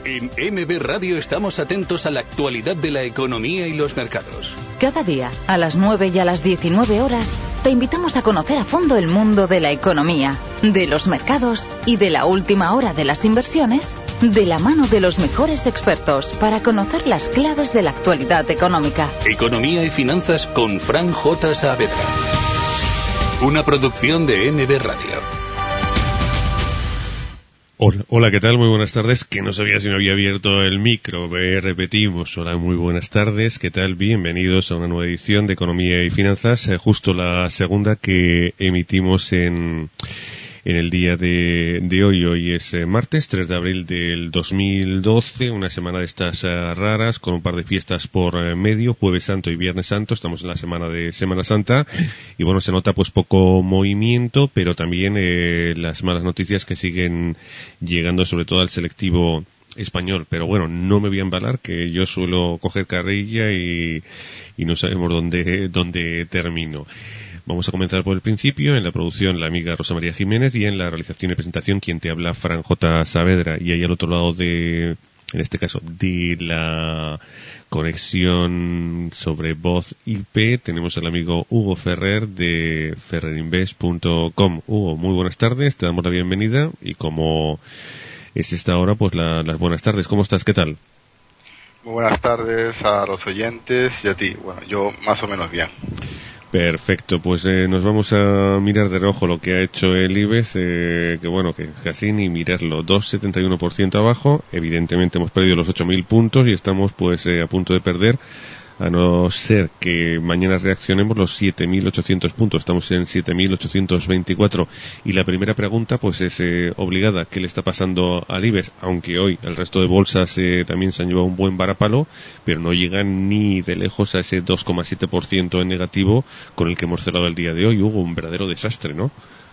En NB Radio estamos atentos a la actualidad de la economía y los mercados. Cada día, a las 9 y a las 19 horas, te invitamos a conocer a fondo el mundo de la economía, de los mercados y de la última hora de las inversiones, de la mano de los mejores expertos para conocer las claves de la actualidad económica. Economía y finanzas con Fran J. Saavedra. Una producción de NB Radio. Hola, ¿qué tal? Muy buenas tardes. Que no sabía si no había abierto el micro. Repetimos. Hola, muy buenas tardes. ¿Qué tal? Bienvenidos a una nueva edición de Economía y Finanzas. Justo la segunda que emitimos en el día de hoy. Hoy es martes, 3 de abril del 2012, una semana de estas raras, con un par de fiestas por medio, Jueves Santo y Viernes Santo. Estamos en la semana de Semana Santa y bueno, se nota pues poco movimiento, pero también las malas noticias que siguen llegando, sobre todo al selectivo español. Pero bueno, no me voy a embalar, que yo suelo coger carrilla y no sabemos dónde termino. Vamos a comenzar por el principio. En la producción, la amiga Rosa María Jiménez, y en la realización y presentación, quien te habla, Fran J. Saavedra. Y ahí al otro lado en este caso, de la conexión sobre voz IP, tenemos al amigo Hugo Ferrer de ferrerinvest.com. Hugo, muy buenas tardes, te damos la bienvenida y como es esta hora, pues las buenas tardes. ¿Cómo estás? ¿Qué tal? Muy buenas tardes a los oyentes y a ti. Bueno, yo más o menos bien. Perfecto, pues nos vamos a mirar de reojo lo que ha hecho el IBEX, que casi ni mirarlo, 2,71% abajo. Evidentemente hemos perdido los 8.000 puntos y estamos pues a punto de perder, a no ser que mañana reaccionemos, los 7.800 puntos. Estamos en 7.824 y la primera pregunta pues es obligada: ¿qué le está pasando al IBEX? Aunque hoy el resto de bolsas también se han llevado un buen varapalo, pero no llegan ni de lejos a ese 2,7% en negativo con el que hemos cerrado el día de hoy. Hubo un verdadero desastre, ¿no?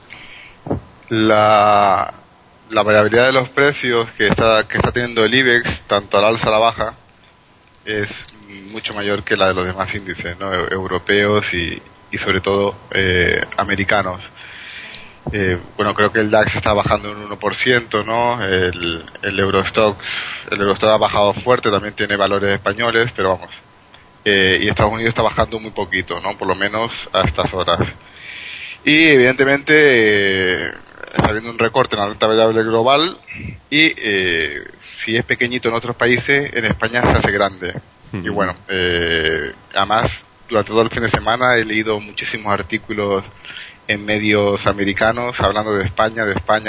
La variabilidad de los precios que está teniendo el IBEX, tanto al alza a la baja, es mucho mayor que la de los demás índices, ¿no? Europeos y sobre todo americanos. Creo que el DAX está bajando un 1%, ¿no? El Eurostoxx ha bajado fuerte, también tiene valores españoles, pero vamos. Y Estados Unidos está bajando muy poquito, ¿no? Por lo menos a estas horas. Y evidentemente está habiendo un recorte en la renta variable global y si es pequeñito en otros países, en España se hace grande. Y bueno, además, durante todo el fin de semana he leído muchísimos artículos en medios americanos hablando de España,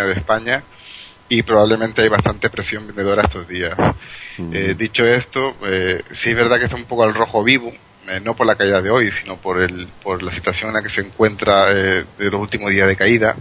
y probablemente hay bastante presión vendedora estos días. Dicho esto, sí es verdad que está un poco al rojo vivo, no por la caída de hoy, sino por la situación en la que se encuentra de los últimos días de caída.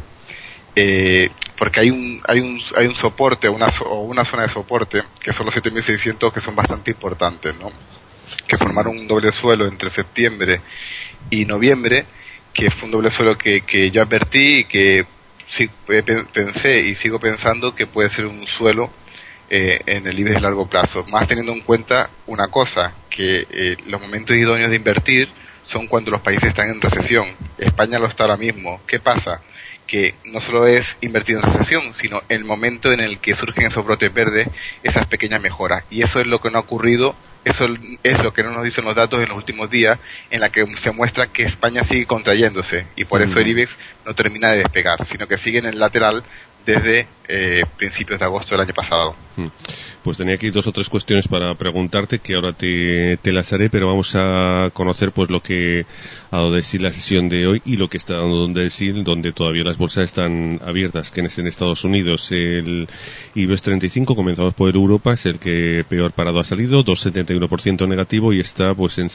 Porque hay un soporte o una zona de soporte que son los 7.600, que son bastante importantes, ¿no? Que formaron un doble suelo entre septiembre y noviembre, que fue un doble suelo que yo advertí y que sí, pensé y sigo pensando que puede ser un suelo en el IBEX de largo plazo, más teniendo en cuenta una cosa, que los momentos idóneos de invertir son cuando los países están en recesión. España lo está ahora mismo. ¿Qué pasa? Que no solo es invertir en recesión, sino el momento en el que surgen esos brotes verdes, esas pequeñas mejoras. Y eso es lo que no ha ocurrido, eso es lo que no nos dicen los datos en los últimos días, en la que se muestra que España sigue contrayéndose, y por eso el IBEX no termina de despegar, sino que sigue en el lateral desde principios de agosto del año pasado. Pues tenía aquí 2 o 3 cuestiones para preguntarte, que ahora te las haré, pero vamos a conocer pues lo que ha dado de sí la sesión de hoy y lo que está dando de sí, donde todavía las bolsas están abiertas, que es en Estados Unidos. El IBEX 35, comenzamos por Europa, es el que peor parado ha salido, 2,71% negativo, y está pues en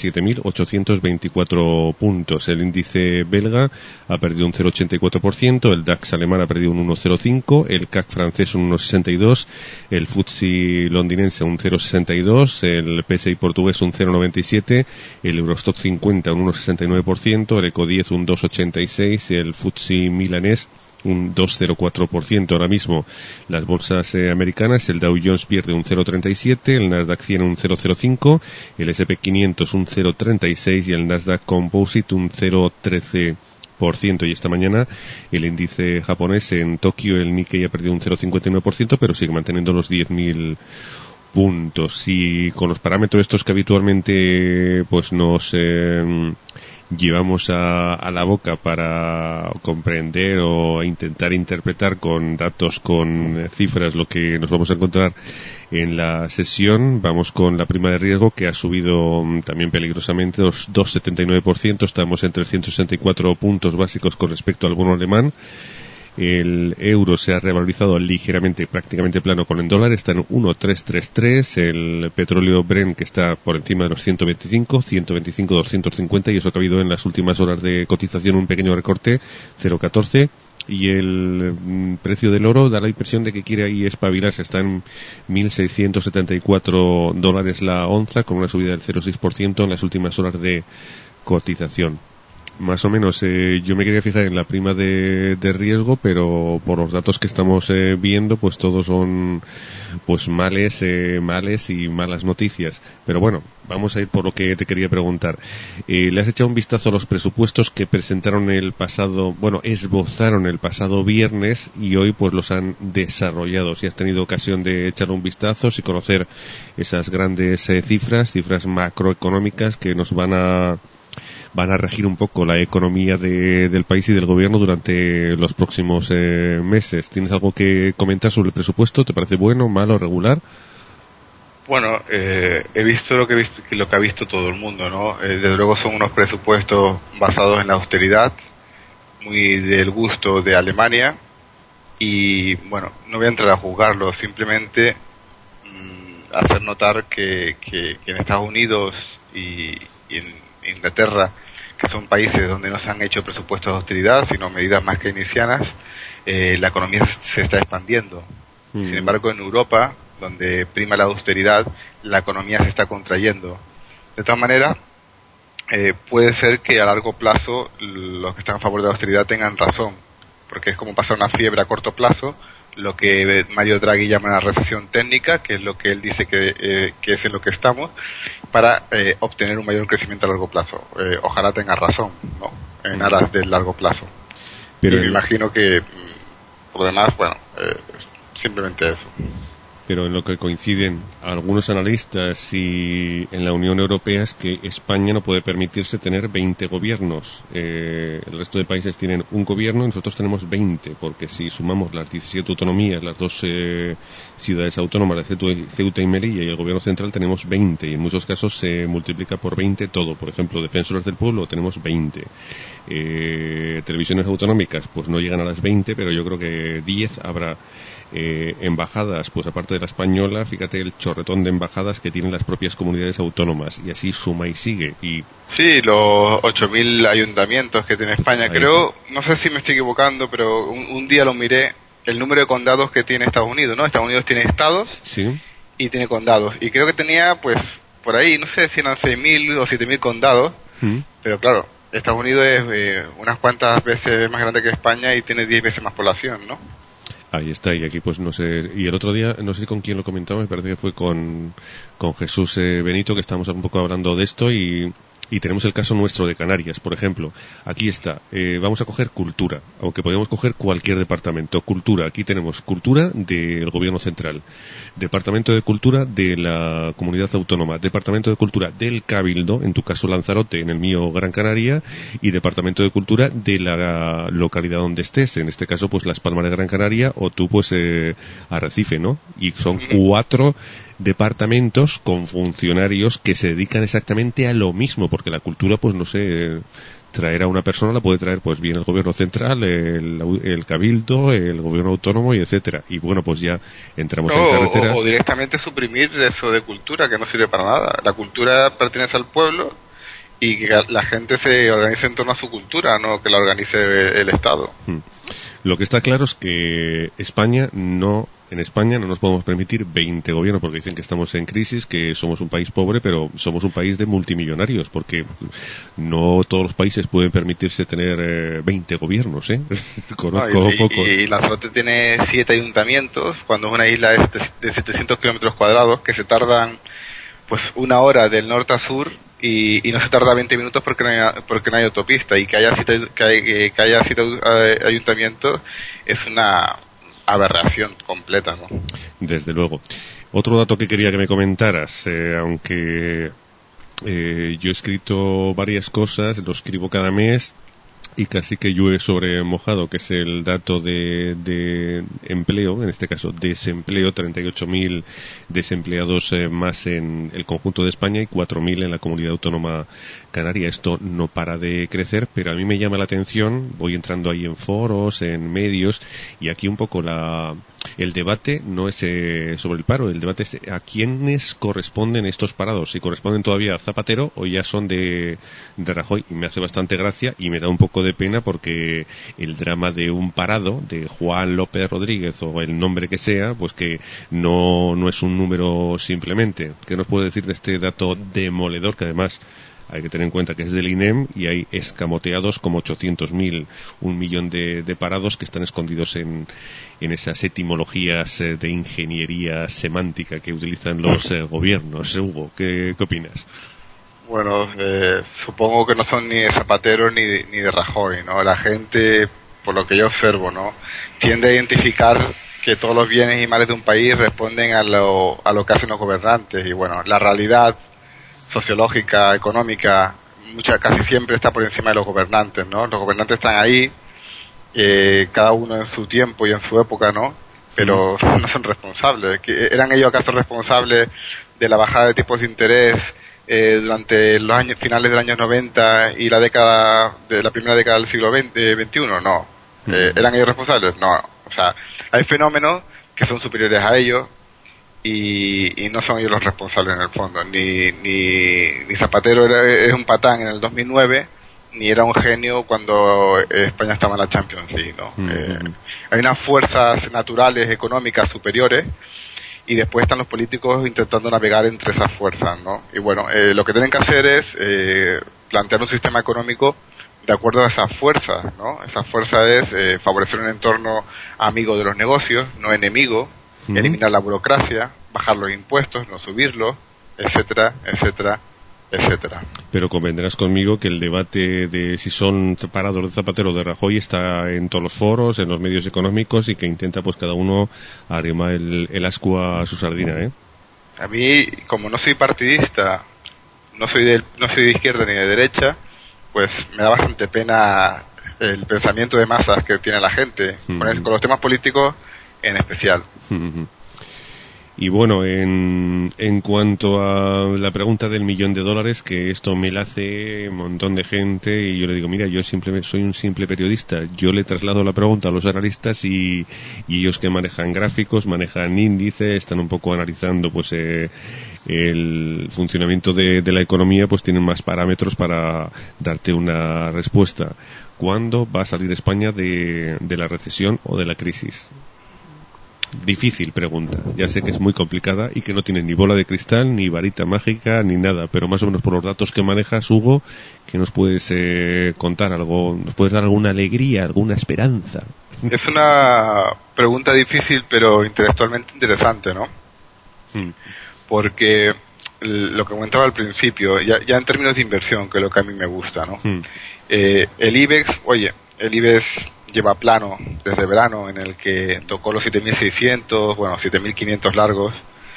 7.824 puntos. El índice belga ha perdido un 0,84%, el DAX alemán ha perdido un 1,05%, el CAC francés un 1,62%, el FTSE londinense un 0,62%, el PSI portugués un 0,97%, el Eurostoxx 50 un 1,69%, el ECO 10 un 2,86%, el FTSE milanés un 2,04% ahora mismo. Las bolsas americanas, el Dow Jones pierde un 0,37, el Nasdaq 100 un 0,05, el S&P 500 un 0,36 y el Nasdaq Composite un 0,13%. Y esta mañana el índice japonés en Tokio, el Nikkei, ha perdido un 0,59%, pero sigue manteniendo los 10.000 puntos. Y con los parámetros estos que habitualmente pues nos llevamos a la boca para comprender o intentar interpretar con datos, con cifras, lo que nos vamos a encontrar en la sesión, vamos con la prima de riesgo, que ha subido también peligrosamente 2,79%, estamos en 364 puntos básicos con respecto al bono alemán. El euro se ha revalorizado ligeramente, prácticamente plano con el dólar, está en 1,333, el petróleo Brent, que está por encima de los 125, 250, y eso que ha habido en las últimas horas de cotización un pequeño recorte, 0,14, y el precio del oro da la impresión de que quiere ahí espabilarse, está en $1.674 la onza, con una subida del 0,6% en las últimas horas de cotización. Más o menos, yo me quería fijar en la prima de riesgo, pero por los datos que estamos viendo, pues todos son pues males y malas noticias. Pero bueno, vamos a ir por lo que te quería preguntar. ¿Le has echado un vistazo a los presupuestos que presentaron esbozaron el pasado viernes y hoy pues los han desarrollado? Si has tenido ocasión de echar un vistazo y conocer esas grandes cifras macroeconómicas que nos van a regir un poco la economía del país y del gobierno durante los próximos meses. ¿Tienes algo que comentar sobre el presupuesto? ¿Te parece bueno, malo, regular? Bueno, he visto lo que ha visto todo el mundo, ¿no? Desde luego son unos presupuestos basados en la austeridad, muy del gusto de Alemania, y bueno, no voy a entrar a juzgarlo, simplemente hacer notar que en Estados Unidos y en Inglaterra, que son países donde no se han hecho presupuestos de austeridad, sino medidas más keynesianas, la economía se está expandiendo. Sin embargo, en Europa, donde prima la austeridad, la economía se está contrayendo. De todas maneras, puede ser que a largo plazo los que están a favor de la austeridad tengan razón, porque es como pasar una fiebre a corto plazo, lo que Mario Draghi llama una recesión técnica, que es lo que él dice que es en lo que estamos, para obtener un mayor crecimiento a largo plazo. Ojalá tenga razón, ¿no? En aras del largo plazo. Pero me imagino que, por lo demás, bueno, simplemente eso. Pero en lo que coinciden algunos analistas y en la Unión Europea es que España no puede permitirse tener 20 gobiernos. El resto de países tienen un gobierno y nosotros tenemos 20, porque si sumamos las 17 autonomías, las dos ciudades autónomas de Ceuta y Melilla y el gobierno central, tenemos 20, y en muchos casos se multiplica por 20 todo. Por ejemplo, Defensores del Pueblo tenemos 20. Televisiones autonómicas pues no llegan a las 20, pero yo creo que 10 habrá. Embajadas, pues aparte de la española, fíjate el chorretón de embajadas que tienen las propias comunidades autónomas, y así suma y sigue. Y sí, los 8.000 ayuntamientos que tiene España, creo, no sé si me estoy equivocando, pero un día lo miré, el número de condados que tiene Estados Unidos, ¿no? Estados Unidos tiene estados, sí, y tiene condados, y creo que tenía, pues, por ahí, no sé si eran 6.000 o 7.000 condados, pero claro, Estados Unidos es unas cuantas veces más grande que España y tiene 10 veces más población, ¿no? Ahí está, y aquí pues no sé, y el otro día, no sé con quién lo comentaba, me parece que fue con Jesús Benito, que estábamos un poco hablando de esto, y tenemos el caso nuestro de Canarias, por ejemplo. Aquí está, vamos a coger cultura, aunque podemos coger cualquier departamento. Cultura, aquí tenemos cultura del gobierno central, departamento de cultura de la comunidad autónoma, departamento de cultura del Cabildo, en tu caso Lanzarote, en el mío Gran Canaria, y departamento de cultura de la localidad donde estés, en este caso pues Las Palmas de Gran Canaria, o tú pues Arrecife, ¿no? Y son 4 departamentos con funcionarios que se dedican exactamente a lo mismo, porque la cultura, pues no sé, traer a una persona la puede traer pues bien el gobierno central, el cabildo, el gobierno autónomo y etcétera. Y bueno, pues ya entramos en carreteras. O directamente suprimir eso de cultura, que no sirve para nada. La cultura pertenece al pueblo y que la gente se organice en torno a su cultura, no que la organice el Estado. Lo que está claro es que en España no nos podemos permitir 20 gobiernos, porque dicen que estamos en crisis, que somos un país pobre, pero somos un país de multimillonarios, porque no todos los países pueden permitirse tener 20 gobiernos, ¿eh? Conozco pocos. Y Lanzarote tiene 7 ayuntamientos, cuando es una isla de 700 kilómetros cuadrados, que se tardan pues 1 hora del norte a sur, y no se tarda 20 minutos porque no hay autopista, y que haya 7 ayuntamientos es una aberración completa, ¿no? Desde luego. Otro dato que quería que me comentaras, aunque yo he escrito varias cosas, lo escribo cada mes y casi que llueve sobre mojado, que es el dato de empleo, en este caso desempleo, 38.000 desempleados más en el conjunto de España y 4.000 en la comunidad autónoma canaria. Esto no para de crecer, pero a mí me llama la atención, voy entrando ahí en foros, en medios, y aquí un poco el debate no es sobre el paro, el debate es a quiénes corresponden estos parados, si corresponden todavía a Zapatero o ya son de Rajoy, y me hace bastante gracia y me da un poco de pena porque el drama de un parado, de Juan López Rodríguez o el nombre que sea, pues que no es un número simplemente. ¿Qué nos puede decir de este dato demoledor que además hay que tener en cuenta que es del INEM y hay escamoteados como 800.000, 1 millón de parados que están escondidos en esas etimologías de ingeniería semántica que utilizan los gobiernos? Hugo, ¿qué opinas? Bueno, supongo que no son ni de Zapatero ni de Rajoy, ¿no? La gente, por lo que yo observo, ¿no?, tiende a identificar que todos los bienes y males de un país responden a lo que hacen los gobernantes, y bueno, la realidad sociológica, económica, casi siempre está por encima de los gobernantes, ¿no? Los gobernantes están ahí, cada uno en su tiempo y en su época, ¿no? Pero no son responsables. ¿Eran ellos acaso responsables de la bajada de tipos de interés durante los años finales del año 90 y la primera década del siglo XXI? No. ¿Eran ellos responsables? No. O sea, hay fenómenos que son superiores a ellos y no son ellos los responsables en el fondo. Ni Zapatero es un patán en el 2009, ni era un genio cuando España estaba en la Champions League, ¿no? Hay unas fuerzas naturales, económicas superiores, y después están los políticos intentando navegar entre esas fuerzas, ¿no? Y bueno, lo que tienen que hacer es plantear un sistema económico de acuerdo a esas fuerzas, ¿no? Esa fuerza es favorecer un entorno amigo de los negocios, no enemigo, eliminar la burocracia, bajar los impuestos, no subirlos, etcétera, etcétera, etcétera. Pero convendrás conmigo que el debate de si son parados de Zapatero o de Rajoy está en todos los foros, en los medios económicos, y que intenta pues cada uno arrimar el ascua a su sardina, ¿eh? A mí, como no soy partidista, no soy de izquierda ni de derecha, pues me da bastante pena el pensamiento de masas que tiene la gente, con los temas políticos en especial. Y bueno, en cuanto a la pregunta del $1.000.000, que esto me la hace un montón de gente, y yo le digo, mira, yo simplemente soy un simple periodista, yo le traslado la pregunta a los analistas y ellos que manejan gráficos, manejan índices, están un poco analizando pues el funcionamiento de la economía, pues tienen más parámetros para darte una respuesta. ¿Cuándo va a salir España de la recesión o de la crisis? Difícil pregunta, ya sé que es muy complicada y que no tiene ni bola de cristal, ni varita mágica, ni nada, pero más o menos por los datos que manejas, Hugo, ¿qué nos puedes contar? ¿Algo? ¿Nos puedes dar alguna alegría, alguna esperanza? Es una pregunta difícil, pero intelectualmente interesante, ¿no? Porque lo que comentaba al principio, ya en términos de inversión, que es lo que a mí me gusta, ¿no? El IBEX lleva plano desde verano, en el que tocó los 7.600, bueno, 7.500 largos,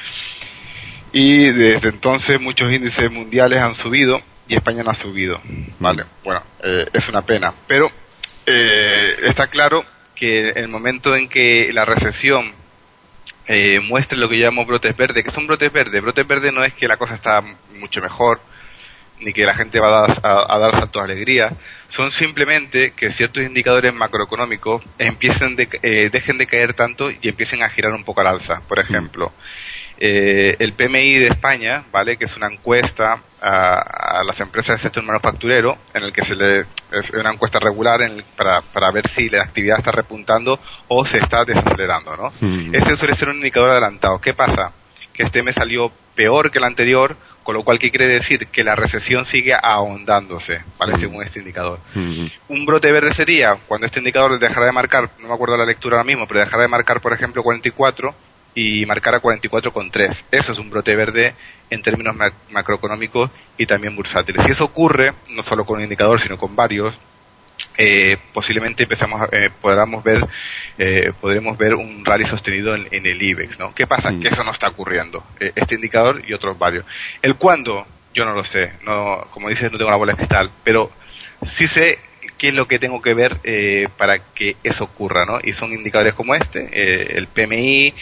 y desde entonces muchos índices mundiales han subido y España no ha subido, ¿vale? Bueno, es una pena, pero está claro que en el momento en que la recesión muestre lo que llamamos brotes verdes. ¿Qué son brotes verdes? Brotes verdes no es que la cosa está mucho mejor, ni que la gente va a dar saltos de alegría, son simplemente que ciertos indicadores macroeconómicos dejen de caer tanto y empiecen a girar un poco al alza. Por ejemplo, el PMI de España, ¿vale?, que es una encuesta a las empresas del sector manufacturero, en el que es una encuesta regular para ver si la actividad está repuntando o se está desacelerando, ¿no? Ese suele ser un indicador adelantado. ¿Qué pasa? Que este mes salió peor que el anterior, con lo cual, ¿qué quiere decir? Que la recesión sigue ahondándose, ¿vale?, según este indicador. Un brote verde sería cuando este indicador dejara de marcar, no me acuerdo la lectura ahora mismo, pero dejara de marcar, por ejemplo, 44 y marcara 44,3. Eso es un brote verde en términos macroeconómicos y también bursátiles. Si eso ocurre, no solo con un indicador, sino con varios, posiblemente podremos ver un rally sostenido en el IBEX, ¿no? ¿Qué pasa? Que eso no está ocurriendo. Este indicador y otros varios. El cuándo, yo no lo sé. No, como dices, no tengo la bola de cristal, pero sí sé qué es lo que tengo que ver para que eso ocurra, ¿no? Y son indicadores como el PMI,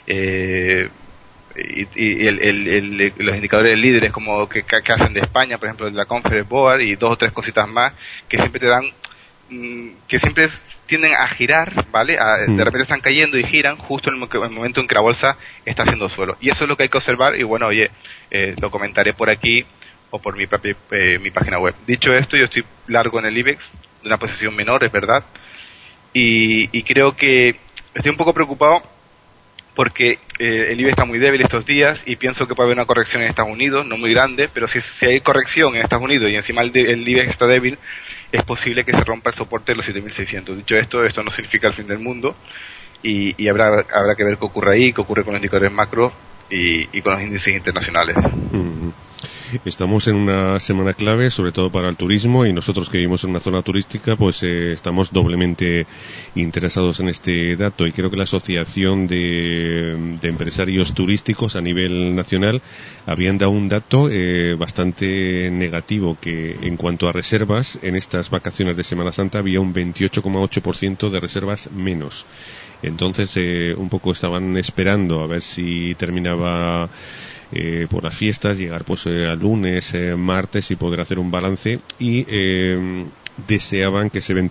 los indicadores líderes como que hacen de España, por ejemplo, de la Conference Board, y 2 o 3 cositas más que siempre te dan, que siempre tienden a girar, ¿vale? De repente están cayendo y giran justo en el momento en que la bolsa está haciendo suelo. Y eso es lo que hay que observar, y bueno, oye, lo comentaré por aquí o por mi propia mi página web. Dicho esto, yo estoy largo en el IBEX, de una posición menor, es verdad, y creo que estoy un poco preocupado porque el IBEX está muy débil estos días y pienso que puede haber una corrección en Estados Unidos, no muy grande, pero si hay corrección en Estados Unidos y encima el IBEX está débil, es posible que se rompa el soporte de los 7.600. Dicho esto no significa el fin del mundo, y habrá que ver qué ocurre ahí, qué ocurre con los indicadores macro y con los índices internacionales. Estamos en una semana clave, sobre todo para el turismo, y nosotros que vivimos en una zona turística, pues estamos doblemente interesados en este dato, y creo que la Asociación de Empresarios Turísticos a nivel nacional habían dado un dato bastante negativo, que en cuanto a reservas, en estas vacaciones de Semana Santa había un 28,8% de reservas menos. Entonces, un poco estaban esperando a ver si terminaba por las fiestas, llegar pues al lunes, martes, y poder hacer un balance, y deseaban que ese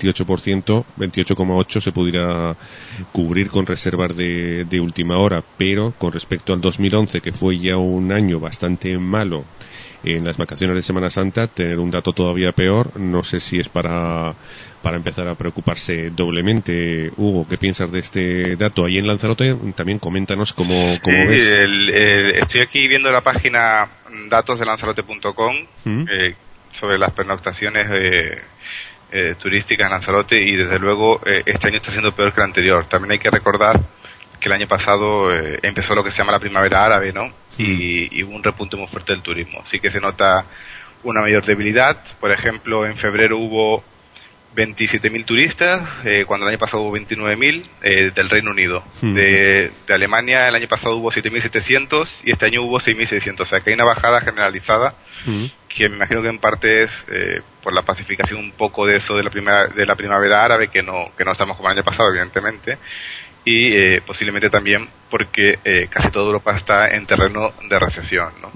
28,8% se pudiera cubrir con reservas de última hora, pero con respecto al 2011, que fue ya un año bastante malo en las vacaciones de Semana Santa, tener un dato todavía peor, no sé si es para empezar a preocuparse doblemente. Hugo, ¿qué piensas de este dato? Ahí en Lanzarote también coméntanos cómo ves. Estoy aquí viendo la página datos de lanzarote.com sobre las pernoctaciones turísticas en Lanzarote, y desde luego este año está siendo peor que el anterior. También hay que recordar que el año pasado empezó lo que se llama la primavera árabe, ¿no? Y hubo un repunte muy fuerte del turismo. Así que se nota una mayor debilidad. Por ejemplo, en febrero hubo 27.000 turistas, cuando el año pasado hubo 29.000 del Reino Unido. De Alemania el año pasado hubo 7.700 y este año hubo 6.600. O sea que hay una bajada generalizada que me imagino que en parte es por la pacificación un poco de eso de la primavera árabe, que no estamos como el año pasado, evidentemente, y posiblemente también porque casi toda Europa está en terreno de recesión, ¿no?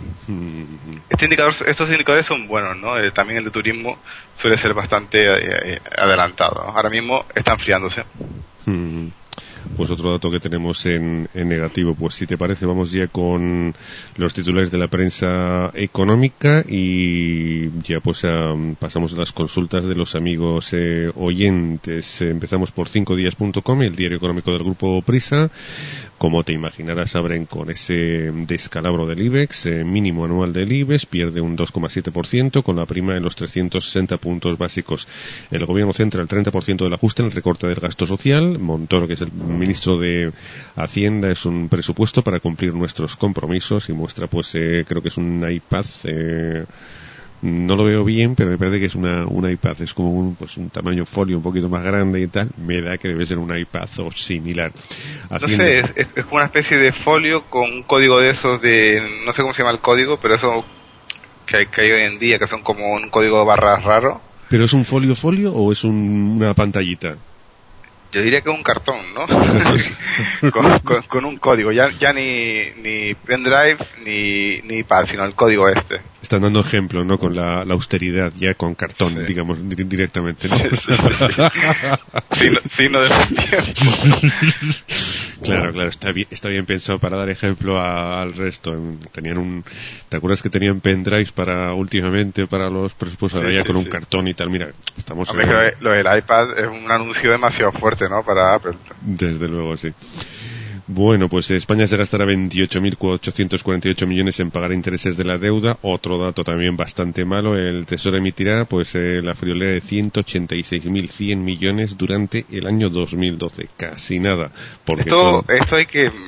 Estos indicadores son buenos, ¿no? También el de turismo suele ser bastante adelantado, ¿no? Ahora mismo está enfriándose. Pues otro dato que tenemos en negativo. Pues si te parece, vamos ya con los titulares de la prensa económica, y ya pues pasamos a las consultas de los amigos oyentes. Empezamos por 5días.com, el diario económico del grupo Prisa. Como te imaginarás, abren con ese descalabro del IBEX, mínimo anual del IBEX, pierde un 2,7%, con la prima en los 360 puntos básicos. El gobierno centra el 30% del ajuste en el recorte del gasto social. Montoro, que es el ministro de Hacienda, es un presupuesto para cumplir nuestros compromisos, y muestra pues creo que es un iPad, no lo veo bien, pero me parece que es un iPad, es como un tamaño folio un poquito más grande y tal, me da que debe ser un iPad o similar. Hacienda... No sé, es como una especie de folio con un código de esos no sé cómo se llama el código, pero eso que hay hoy en día, que son como un código de barras raro. ¿Pero es un folio o es una pantallita? Yo diría que es un cartón, ¿no? con un código, ya ni pendrive ni pad, sino el código este. Están dando ejemplo, ¿no? Con la austeridad, ya con cartón, sí, digamos, directamente, ¿no? Signo de tiempo. Claro, está bien pensado para dar ejemplo al resto. ¿Te acuerdas que tenían pendrives últimamente para los presupuestos? Ahora ya con un cartón y tal. Mira, estamos... Hombre, lo del iPad es un anuncio demasiado fuerte, ¿no? Para Apple. Desde luego, sí. Bueno, pues España se gastará 28.848 millones en pagar intereses de la deuda. Otro dato también bastante malo. El Tesoro emitirá pues la friolera de 186.100 millones durante el año 2012. Casi nada. Porque esto hay que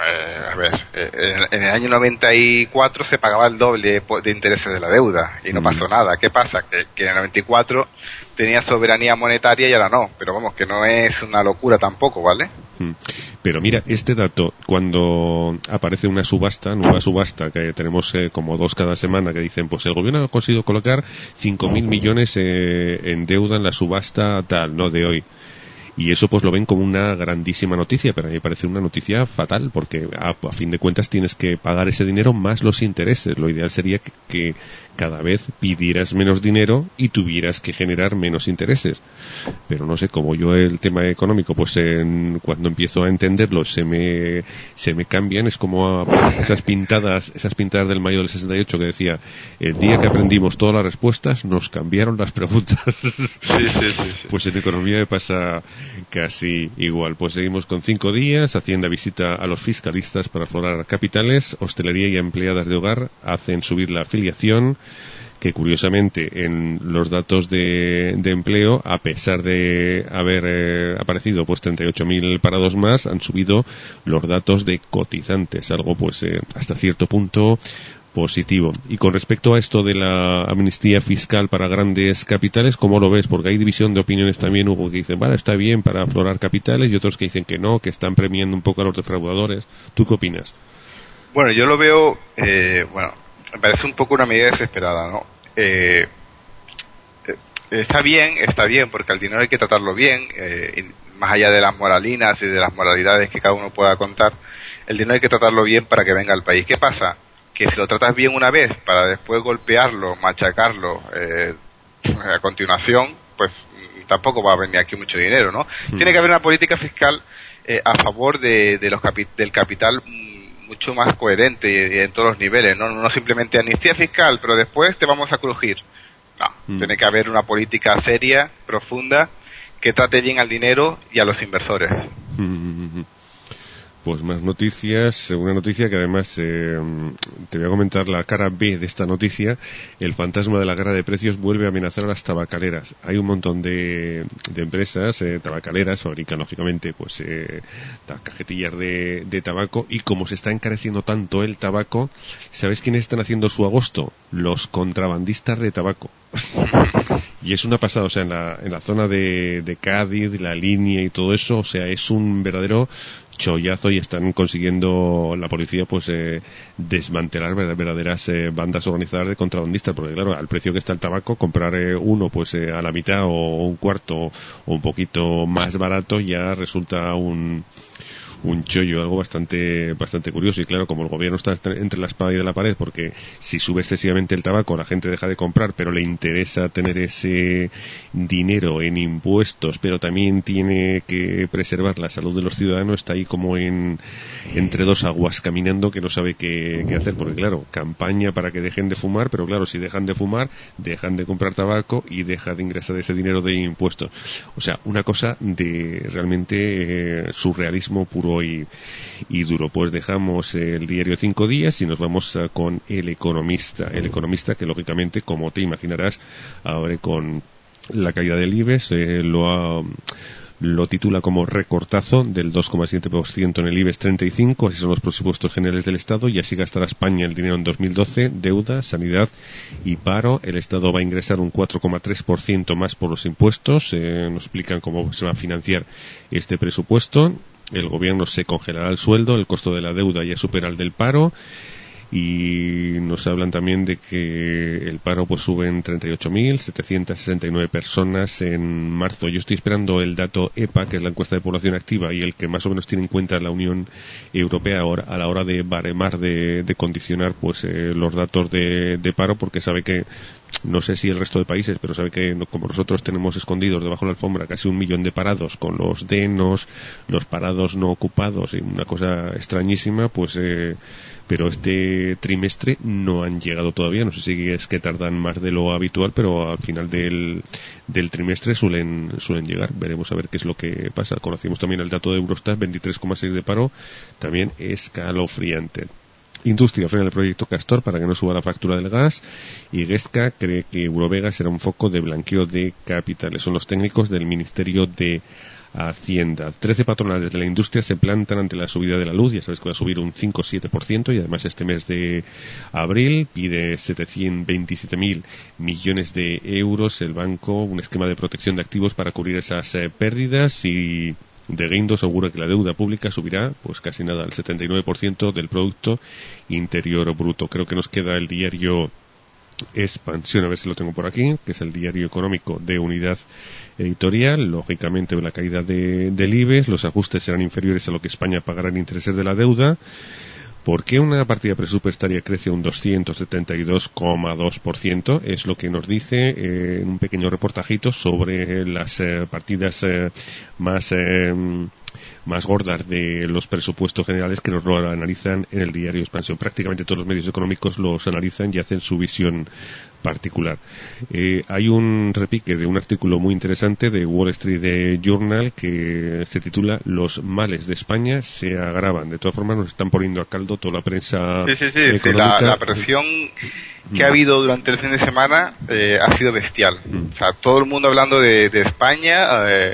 A ver, en el año 94 se pagaba el doble de intereses de la deuda y no pasó nada. ¿Qué pasa? Que en el 94 tenía soberanía monetaria y ahora no, pero vamos, que no es una locura tampoco, ¿vale? Pero mira, este dato, cuando aparece una nueva subasta, que tenemos como 2 cada semana, que dicen, pues el gobierno ha conseguido colocar 5.000 millones en deuda en la subasta tal, no de hoy. Y eso pues lo ven como una grandísima noticia, pero a mí me parece una noticia fatal, porque a fin de cuentas tienes que pagar ese dinero más los intereses. Lo ideal sería que cada vez pidieras menos dinero y tuvieras que generar menos intereses. Pero no sé, como yo el tema económico, pues cuando empiezo a entenderlo se me cambian. Es como esas pintadas del mayo del 68 que decía, el día que aprendimos todas las respuestas nos cambiaron las preguntas. Sí. Pues en economía me pasa casi igual. Pues seguimos con 5 días. Hacienda visita a los fiscalistas para aflorar capitales. Hostelería y empleadas de hogar hacen subir la afiliación, que curiosamente en los datos de empleo, a pesar de haber aparecido pues 38.000 parados más, han subido los datos de cotizantes, algo pues hasta cierto punto positivo. Y con respecto a esto de la amnistía fiscal para grandes capitales, ¿cómo lo ves? Porque hay división de opiniones también, Hugo, que dicen, vale, está bien para aflorar capitales, y otros que dicen que no, que están premiando un poco a los defraudadores. ¿Tú qué opinas? Bueno, yo lo veo, me parece un poco una medida desesperada, ¿no? Está bien, porque al dinero hay que tratarlo bien, más allá de las moralinas y de las moralidades que cada uno pueda contar, el dinero hay que tratarlo bien para que venga al país. ¿Qué pasa? Que si lo tratas bien una vez para después golpearlo, machacarlo a continuación, pues tampoco va a venir aquí mucho dinero, ¿no? Tiene que haber una política fiscal a favor del capital mucho más coherente y en todos los niveles, no simplemente amnistía fiscal, pero después te vamos a crujir. No, tiene que haber una política seria, profunda, que trate bien al dinero y a los inversores. Pues más noticias, una noticia que además te voy a comentar la cara B de esta noticia. El fantasma de la guerra de precios vuelve a amenazar a las tabacaleras. Hay un montón de empresas tabacaleras, fabrican lógicamente pues cajetillas de tabaco, y como se está encareciendo tanto el tabaco, ¿sabes quiénes están haciendo su agosto? Los contrabandistas de tabaco. Y es una pasada, o sea, en la zona de Cádiz, la línea y todo eso, o sea, es un verdadero chollazo, y están consiguiendo la policía pues desmantelar verdaderas bandas organizadas de contrabandistas, porque claro, al precio que está el tabaco, comprar uno pues a la mitad o un cuarto o un poquito más barato ya resulta un chollo, algo bastante curioso. Y claro, como el gobierno está entre la espada y de la pared, porque si sube excesivamente el tabaco la gente deja de comprar, pero le interesa tener ese dinero en impuestos, pero también tiene que preservar la salud de los ciudadanos, está ahí como entre dos aguas caminando, que no sabe qué hacer, porque claro, campaña para que dejen de fumar, pero claro, si dejan de fumar, dejan de comprar tabaco y deja de ingresar ese dinero de impuestos. O sea, una cosa de realmente surrealismo puro y duro. Pues dejamos el diario 5 días y nos vamos con El Economista. El Economista, que lógicamente, como te imaginarás, abre con la caída del IBEX, lo titula como recortazo del 2,7% en el IBEX 35, así son los presupuestos generales del Estado, y así gastará España el dinero en 2012, deuda, sanidad y paro. El Estado va a ingresar un 4,3% más por los impuestos. Nos explican cómo se va a financiar este presupuesto. El gobierno se congelará el sueldo, el costo de la deuda ya supera el del paro, y nos hablan también de que el paro pues sube en 38.769 personas en marzo. Yo estoy esperando el dato EPA, que es la encuesta de población activa, y el que más o menos tiene en cuenta la Unión Europea ahora, a la hora de baremar, de condicionar pues los datos de paro, porque sabe que, no sé si el resto de países, pero sabe que como nosotros tenemos escondidos debajo de la alfombra casi 1 millón de parados, con los DENOS, los parados no ocupados, y una cosa extrañísima, pues pero este trimestre no han llegado todavía. No sé si es que tardan más de lo habitual, pero al final del trimestre suelen llegar. Veremos a ver qué es lo que pasa. Conocimos también el dato de Eurostat, 23,6 de paro, también escalofriante. Industria frena el proyecto Castor para que no suba la factura del gas y Gesca cree que Eurovega será un foco de blanqueo de capitales. Son los técnicos del Ministerio de Hacienda. 13 patronales de la industria se plantan ante la subida de la luz. Ya sabes que va a subir un 5,7% y además este mes de abril pide 727.000 millones de euros el banco, un esquema de protección de activos para cubrir esas pérdidas, y de Guindos asegura que la deuda pública subirá pues casi nada al 79% del Producto Interior Bruto. Creo que nos queda el diario Expansión, a ver si lo tengo por aquí, que es el diario económico de Unidad Editorial. Lógicamente la caída del IBEX, los ajustes serán inferiores a lo que España pagará en intereses de la deuda. ¿Por qué una partida presupuestaria crece un 272,2%? Es lo que nos dice en un pequeño reportajito sobre las partidas más gordas de los presupuestos generales, que nos lo analizan en el diario Expansión. Prácticamente todos los medios económicos los analizan y hacen su visión particular. Hay un repique de un artículo muy interesante de Wall Street Journal que se titula "Los males de España se agravan". De todas formas, nos están poniendo a caldo toda la prensa económica. La presión que ha habido durante el fin de semana ha sido bestial. O sea, todo el mundo hablando de España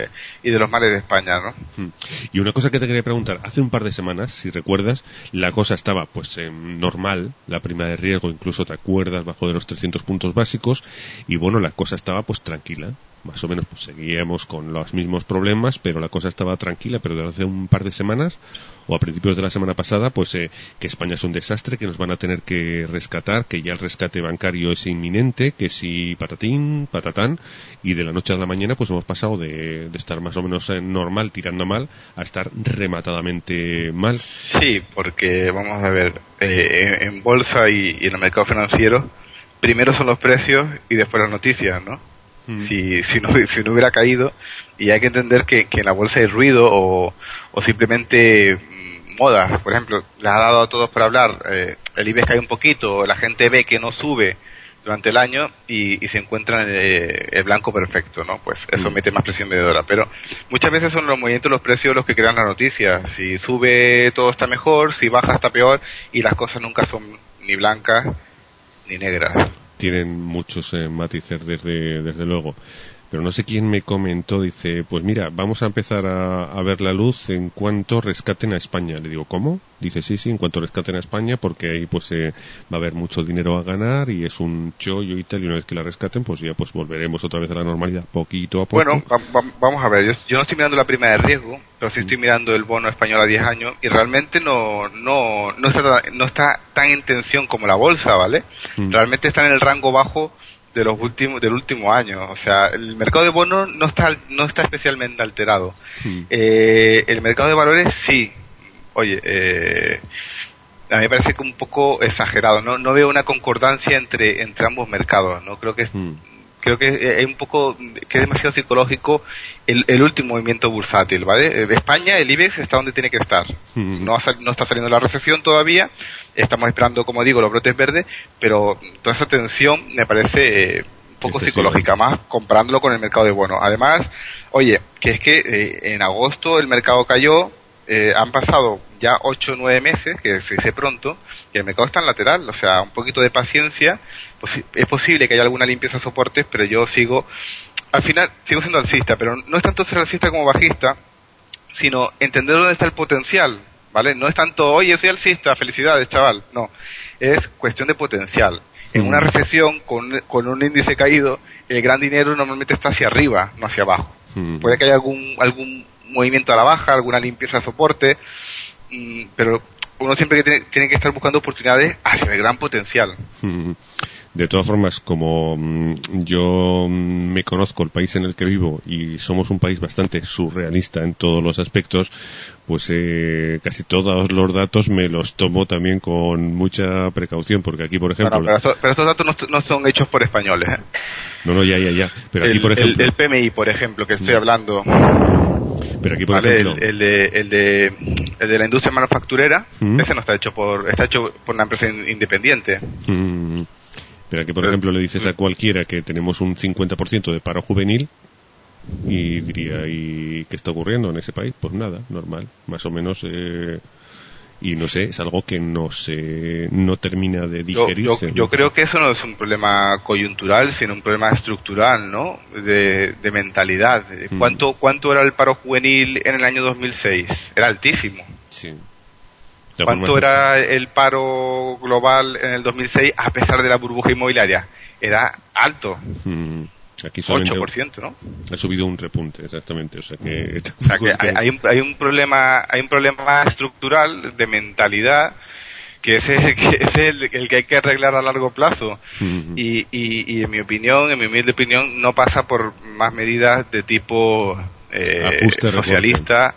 y de los males de España, ¿no? Y una cosa que te quería preguntar, hace un par de semanas, si recuerdas, la cosa estaba pues normal, la prima de riesgo, incluso te acuerdas, bajo de los 300 puntos básicos, y bueno, la cosa estaba pues tranquila. Más o menos pues seguíamos con los mismos problemas, pero la cosa estaba tranquila. Pero desde hace un par de semanas, o a principios de la semana pasada, pues que España es un desastre, que nos van a tener que rescatar, que ya el rescate bancario es inminente, que si patatín, patatán, y de la noche a la mañana pues hemos pasado de estar más o menos normal, tirando mal, a estar rematadamente mal. Sí, porque vamos a ver, en bolsa y en el mercado financiero, primero son los precios y después las noticias, ¿no? Si no hubiera caído, y hay que entender que en la bolsa hay ruido o simplemente moda. Por ejemplo, les ha dado a todos para hablar, el IBEX cae un poquito, la gente ve que no sube durante el año y se encuentra en el blanco perfecto, ¿no? Pues eso mete más presión vendedora. Pero muchas veces son los movimientos de los precios los que crean la noticia. Si sube todo está mejor, si baja está peor, y las cosas nunca son ni blancas ni negras. Tienen muchos matices desde luego. Pero no sé quién me comentó, dice, pues mira, vamos a empezar a ver la luz en cuanto rescaten a España. Le digo, ¿cómo? Dice, sí, en cuanto rescaten a España, porque ahí pues va a haber mucho dinero a ganar y es un chollo y tal, y una vez que la rescaten, pues ya pues volveremos otra vez a la normalidad, poquito a poco. Bueno, vamos a ver, yo no estoy mirando la prima de riesgo, pero sí estoy mirando el bono español a 10 años, y realmente no está tan en tensión como la bolsa, ¿vale? Realmente está en el rango bajo del último año. O sea, el mercado de bonos no está especialmente alterado. El mercado de valores sí. Oye, a mí me parece que un poco exagerado. No veo una concordancia entre ambos mercados, ¿no? Creo que es un poco, que es demasiado psicológico el último movimiento bursátil, ¿vale? España, el IBEX está donde tiene que estar. No está saliendo la recesión todavía. Estamos esperando, como digo, los brotes verdes, pero toda esa tensión me parece un poco psicológica, más comparándolo con el mercado de bonos. Además, oye, que es que en agosto el mercado cayó, han pasado ya 8 o 9 meses, que se dice pronto, y el mercado está en lateral. O sea, un poquito de paciencia. Pues es posible que haya alguna limpieza de soportes, pero yo al final sigo siendo alcista, pero no es tanto ser alcista como bajista, sino entender dónde está el potencial, ¿vale? No es tanto, oye, soy alcista, felicidades, chaval. No, es cuestión de potencial. En una recesión con un índice caído, el gran dinero normalmente está hacia arriba, no hacia abajo. Puede que haya algún movimiento a la baja, alguna limpieza de soporte, pero uno siempre tiene que estar buscando oportunidades hacia el gran potencial. De todas formas, como yo me conozco el país en el que vivo y somos un país bastante surrealista en todos los aspectos, pues casi todos los datos me los tomo también con mucha precaución, porque aquí, por ejemplo... Bueno, pero estos datos no son hechos por españoles, ¿eh? No, ya. Pero aquí, por ejemplo... El PMI, por ejemplo, que estoy hablando... Pero aquí, por ejemplo... El de la industria manufacturera, ese no está hecho por una empresa independiente. Pero aquí, por ejemplo, le dices a cualquiera que tenemos un 50% de paro juvenil y diría, ¿y qué está ocurriendo en ese país? Pues nada, normal. Más o menos y no sé, es algo que no termina de digerirse. Yo creo que eso no es un problema coyuntural, sino un problema estructural, ¿no? De mentalidad. ¿Cuánto era el paro juvenil en el año 2006? Era altísimo. Sí. ¿Cuánto era el paro global en el 2006 a pesar de la burbuja inmobiliaria? Era alto. Aquí solamente 8%, ¿no? Ha subido un repunte, exactamente. O sea que hay un problema estructural de mentalidad que es el que hay que arreglar a largo plazo. Y en mi humilde opinión, no pasa por más medidas de tipo socialista.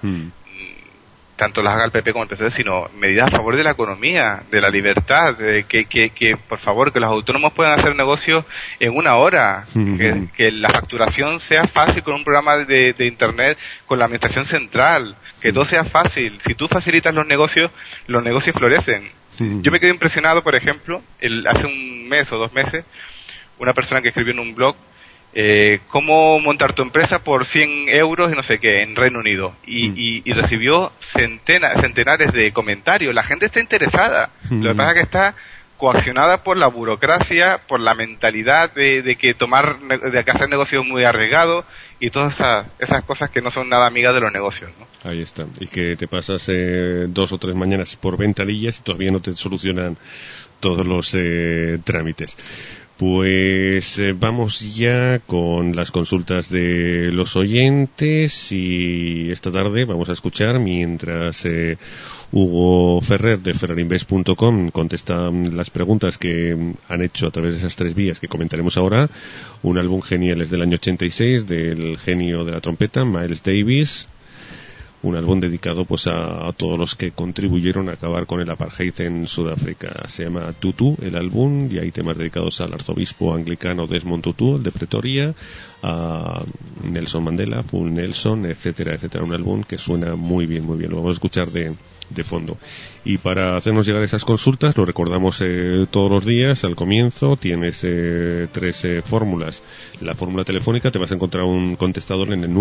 Tanto las haga el PP como el PSOE, sino medidas a favor de la economía, de la libertad, de que por favor, que los autónomos puedan hacer negocios en una hora, que la facturación sea fácil con un programa de internet, con la administración central, que todo sea fácil. Si tú facilitas los negocios florecen. Yo me quedé impresionado, por ejemplo, hace un mes o 2 meses, una persona que escribió en un blog cómo montar tu empresa por 100 euros y no sé qué en Reino Unido y recibió centenares de comentarios. La gente está interesada. Lo que pasa es que está coaccionada por la burocracia, por la mentalidad de que hacer negocios muy arriesgados y todas esas cosas que no son nada amigas de los negocios, ¿no? Ahí está. Y que te pasas 2 o 3 mañanas por ventanillas y todavía no te solucionan todos los trámites. Pues vamos ya con las consultas de los oyentes y esta tarde vamos a escuchar mientras Hugo Ferrer de ferrarinvest.com contesta las preguntas que han hecho a través de esas 3 vías que comentaremos ahora. Un álbum genial es del año 86 del genio de la trompeta, Miles Davis. Un álbum dedicado pues a todos los que contribuyeron a acabar con el apartheid en Sudáfrica. Se llama Tutu el álbum y hay temas dedicados al arzobispo anglicano Desmond Tutu, el de Pretoria, a Nelson Mandela, Full Nelson, etcétera, etcétera. Un álbum que suena muy bien, muy bien. Lo vamos a escuchar de fondo. Y para hacernos llegar esas consultas, lo recordamos todos los días al comienzo. Tienes 3 fórmulas. La fórmula telefónica, te vas a encontrar un contestador en el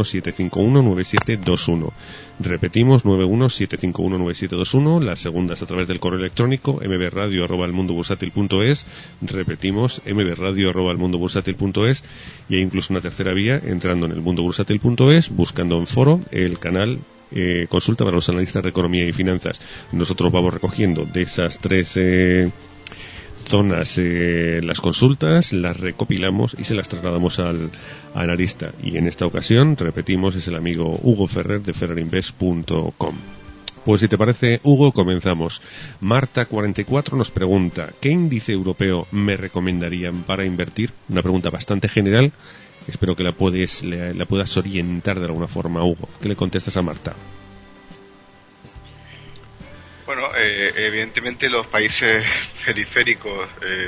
917519721. Repetimos, 917519721. La segunda es a través del correo electrónico mbradio@elmundobursátil.es. Repetimos, mbradio@elmundobursátil.es. Y hay incluso una tercera vía entrando en elmundobursátil.es, buscando en foro el canal consulta para los analistas de economía y finanzas. Nosotros vamos recogiendo de esas 3 zonas las consultas, las recopilamos y se las trasladamos al analista. Y en esta ocasión, repetimos, es el amigo Hugo Ferrer de ferrarinvest.com. Pues si te parece, Hugo, comenzamos. Marta44 nos pregunta, ¿qué índice europeo me recomendarían para invertir? Una pregunta bastante general. Espero que la puedas orientar de alguna forma, Hugo. ¿Qué le contestas a Marta? Bueno, evidentemente los países periféricos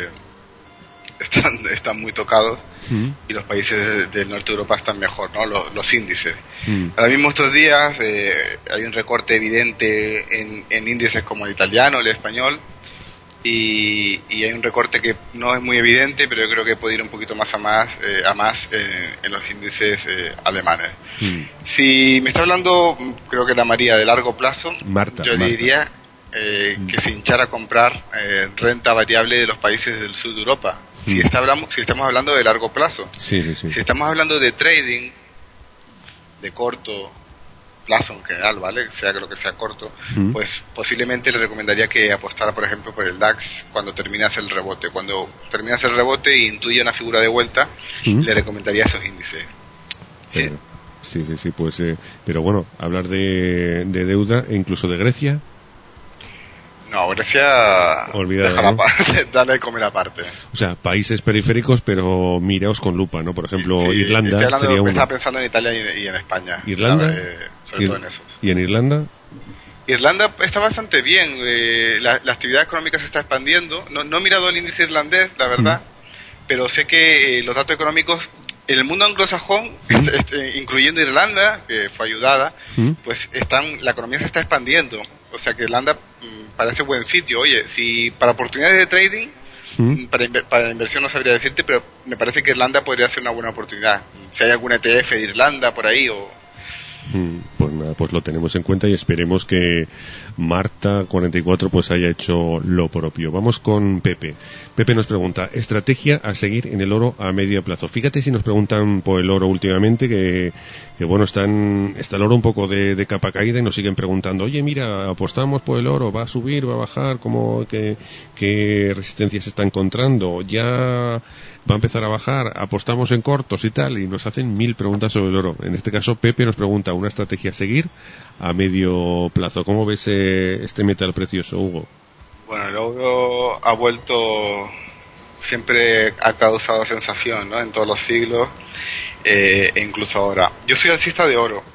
están muy tocados y los países del norte de Europa están mejor, ¿no? Los índices. Ahora mismo estos días hay un recorte evidente en índices como el italiano, el español, y hay un recorte que no es muy evidente, pero yo creo que puede ir un poquito más a más en los índices alemanes. Si me está hablando, creo que la María, de largo plazo, Marta. Le diría que se hinchara a comprar renta variable de los países del sur de Europa. Si estamos hablando de largo plazo. Sí. Si estamos hablando de trading, de corto plazo en general, ¿vale? Sea que lo que sea corto, pues posiblemente le recomendaría que apostara, por ejemplo, por el DAX cuando terminas el rebote. Cuando terminas el rebote e intuye una figura de vuelta, le recomendaría esos índices. Sí, pues, pero bueno, hablar de deuda e incluso de Grecia. No, Grecia, dale de comer aparte. O sea, países periféricos, pero miraos con lupa, ¿no? Por ejemplo, Irlanda sería uno. Estaba pensando en Italia y en España. ¿Irlanda? Sobre todo en esos. ¿Y en Irlanda? Irlanda está bastante bien. La actividad económica se está expandiendo. No he mirado el índice irlandés, la verdad, pero sé que los datos económicos en el mundo anglosajón, incluyendo Irlanda, que fue ayudada, pues la economía se está expandiendo. O sea que Irlanda parece buen sitio. Oye, si para oportunidades de trading, para inversión no sabría decirte, pero me parece que Irlanda podría ser una buena oportunidad. Si hay algún ETF de Irlanda por ahí o... Pues nada, pues lo tenemos en cuenta y esperemos que Marta44 pues haya hecho lo propio. Vamos con Pepe. Pepe nos pregunta, estrategia a seguir en el oro a medio plazo. Fíjate si nos preguntan por el oro últimamente, que bueno, está el oro un poco de capa caída y nos siguen preguntando, oye, mira, apostamos por el oro, ¿va a subir, va a bajar? ¿Qué resistencia se está encontrando? ¿Ya va a empezar a bajar? ¿Apostamos en cortos y tal? Y nos hacen 1000 preguntas sobre el oro. En este caso, Pepe nos pregunta una estrategia a seguir a medio plazo. ¿Cómo ves este metal precioso, Hugo? Bueno, el oro ha vuelto, siempre ha causado sensación, ¿no? En todos los siglos, e incluso ahora. Yo soy alcista de oro,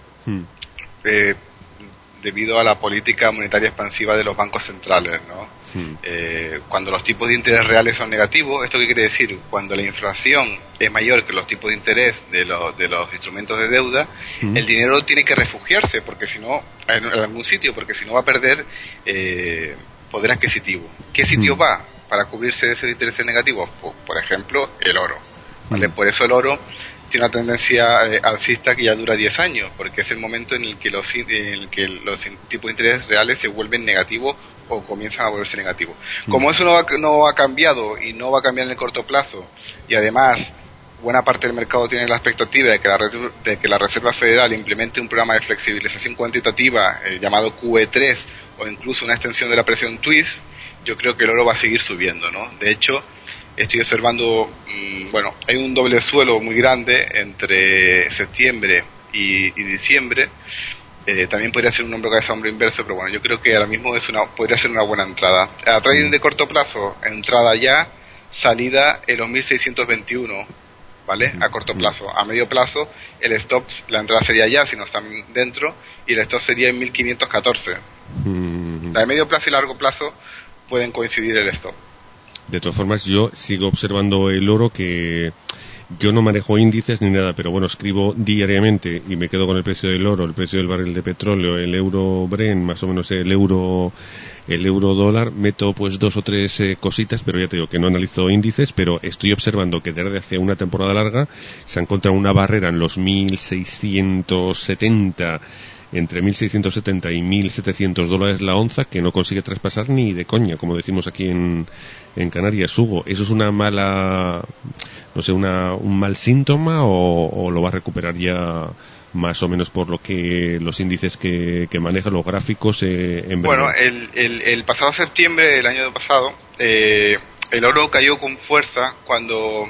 debido a la política monetaria expansiva de los bancos centrales, ¿no? Cuando los tipos de interés reales son negativos, ¿esto qué quiere decir? Cuando la inflación es mayor que los tipos de interés de los instrumentos de deuda, el dinero tiene que refugiarse, porque si no, en algún sitio, porque si no va a perder poder adquisitivo. ¿Qué sitio va para cubrirse de esos intereses negativos? Por ejemplo, el oro, ¿vale? Por eso el oro tiene una tendencia alcista que ya dura 10 años, porque es el momento en el que los tipos de interés reales se vuelven negativos o comienzan a volverse negativos. Como eso no ha cambiado y no va a cambiar en el corto plazo, y además buena parte del mercado tiene la expectativa de que la Reserva Federal implemente un programa de flexibilización cuantitativa llamado QE3, o incluso una extensión de la presión twist, yo creo que el oro va a seguir subiendo, ¿no? De hecho, estoy observando, hay un doble suelo muy grande entre septiembre y diciembre. También podría ser un hombro cabeza hombro inverso, pero bueno, yo creo que ahora mismo podría ser una buena entrada. A trading de corto plazo, entrada ya, salida en los 1621, ¿vale? A corto plazo. A medio plazo, el stop, la entrada sería ya, si no están dentro, y el stop sería en 1514. La de medio plazo y largo plazo pueden coincidir el stop. De todas formas, yo sigo observando el oro, que yo no manejo índices ni nada, pero bueno, escribo diariamente y me quedo con el precio del oro, el precio del barril de petróleo, el euro Brent, más o menos el euro dólar, meto pues 2 o 3 cositas, pero ya te digo que no analizo índices, pero estoy observando que desde hace una temporada larga se ha encontrado una barrera en los 1670, entre 1.670 y 1.700 dólares la onza, que no consigue traspasar ni de coña, como decimos aquí en Canarias. Hugo, ¿eso es una mala, no sé, un mal síntoma o lo va a recuperar ya más o menos por lo que los índices que manejan, los gráficos en Bueno, el pasado septiembre del año pasado, el oro cayó con fuerza cuando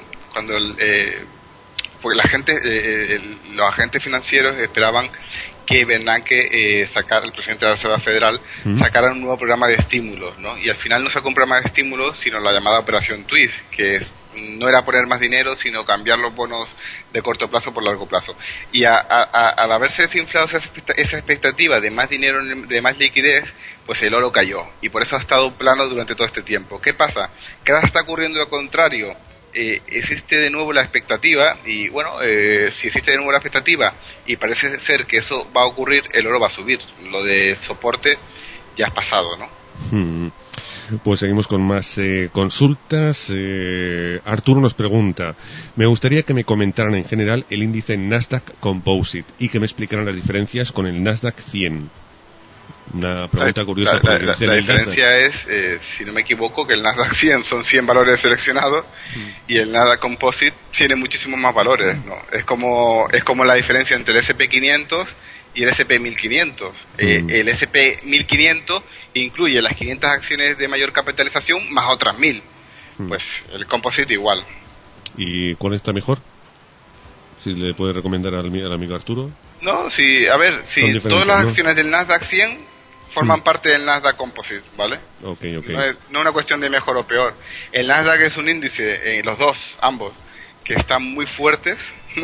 porque los agentes financieros esperaban que Bernanke el presidente de la Reserva Federal, sacara un nuevo programa de estímulos, ¿no? Y al final no sacó un programa de estímulos, sino la llamada Operación Twist, que no era poner más dinero, sino cambiar los bonos de corto plazo por largo plazo. Y al haberse desinflado esa expectativa de más dinero, de más liquidez, pues el oro cayó. Y por eso ha estado plano durante todo este tiempo. ¿Qué pasa? Que ahora está ocurriendo lo contrario. Existe de nuevo la expectativa, y bueno, si existe de nuevo la expectativa y parece ser que eso va a ocurrir, el oro va a subir. Lo de soporte ya es pasado, ¿no? Pues seguimos con más consultas. Arturo nos pregunta, me gustaría que me comentaran en general el índice Nasdaq Composite y que me explicaran las diferencias con el Nasdaq 100. Una pregunta curiosa. La diferencia es, si no me equivoco, que el Nasdaq 100 son 100 valores seleccionados y el Nasdaq Composite tiene muchísimos más valores, ¿no? Es como la diferencia entre el S&P 500 y el S&P 1500. El S&P 1500 incluye las 500 acciones de mayor capitalización más otras 1000. Pues el Composite igual. ¿Y cuál está mejor? Si le puede recomendar al amigo Arturo. No, sí, a ver, si todas las acciones del Nasdaq 100 forman parte del Nasdaq Composite, ¿vale? Okay. No es una cuestión de mejor o peor. El Nasdaq es un índice, los dos, ambos, que están muy fuertes,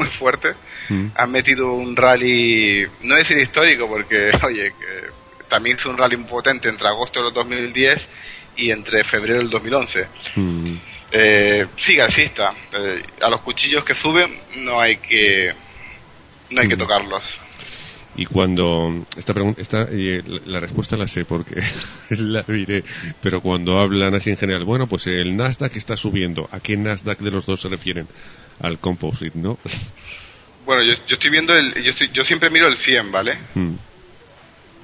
han metido un rally, no es decir histórico, porque, oye, que también es un rally muy potente entre agosto del 2010 y entre febrero del 2011. Sí, alcista. A los cuchillos que suben no hay que tocarlos. Y cuando la respuesta la sé porque la diré, pero cuando hablan así en general, bueno, pues el Nasdaq está subiendo, ¿a qué Nasdaq de los dos se refieren? Al Composite, ¿no? Bueno, yo estoy viendo yo siempre miro el 100, ¿vale?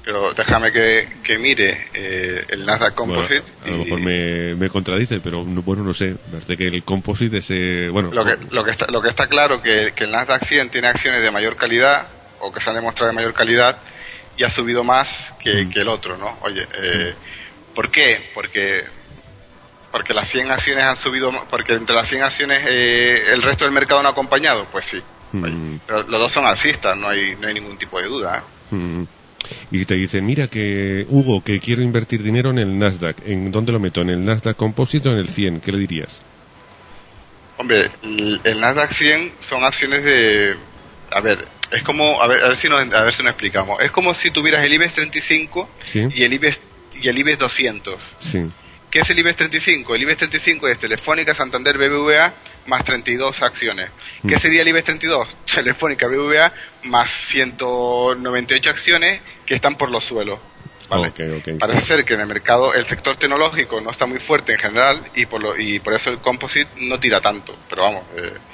Pero déjame que mire el Nasdaq Composite. Bueno, a lo mejor me contradice, pero no sé. Parece que el Composite es lo que está claro que el Nasdaq 100 tiene acciones de mayor calidad, o que se han demostrado de mayor calidad, y ha subido más que el otro, ¿no? Oye, ¿por qué? Porque las 100 acciones han subido, porque entre las 100 acciones el resto del mercado no ha acompañado, pues sí. Pero los dos son alcistas, no hay ningún tipo de duda. Y te dicen, mira que Hugo, que quiero invertir dinero en el Nasdaq, ¿en dónde lo meto? ¿En el Nasdaq Composite o en el 100? ¿Qué le dirías? Hombre, el Nasdaq 100 son acciones de... A ver, es como... A ver si nos explicamos. Es como si tuvieras el IBEX 35 ¿sí? y el IBEX 200. Sí. ¿Qué es el IBEX 35? El IBEX 35 es Telefónica, Santander, BBVA, más 32 acciones. ¿Qué sería el IBEX 32? Telefónica, BBVA, más 198 acciones que están por los suelos. ¿Vale? Okay. Parece ser que en el mercado el sector tecnológico no está muy fuerte en general y por eso el composite no tira tanto. Pero vamos,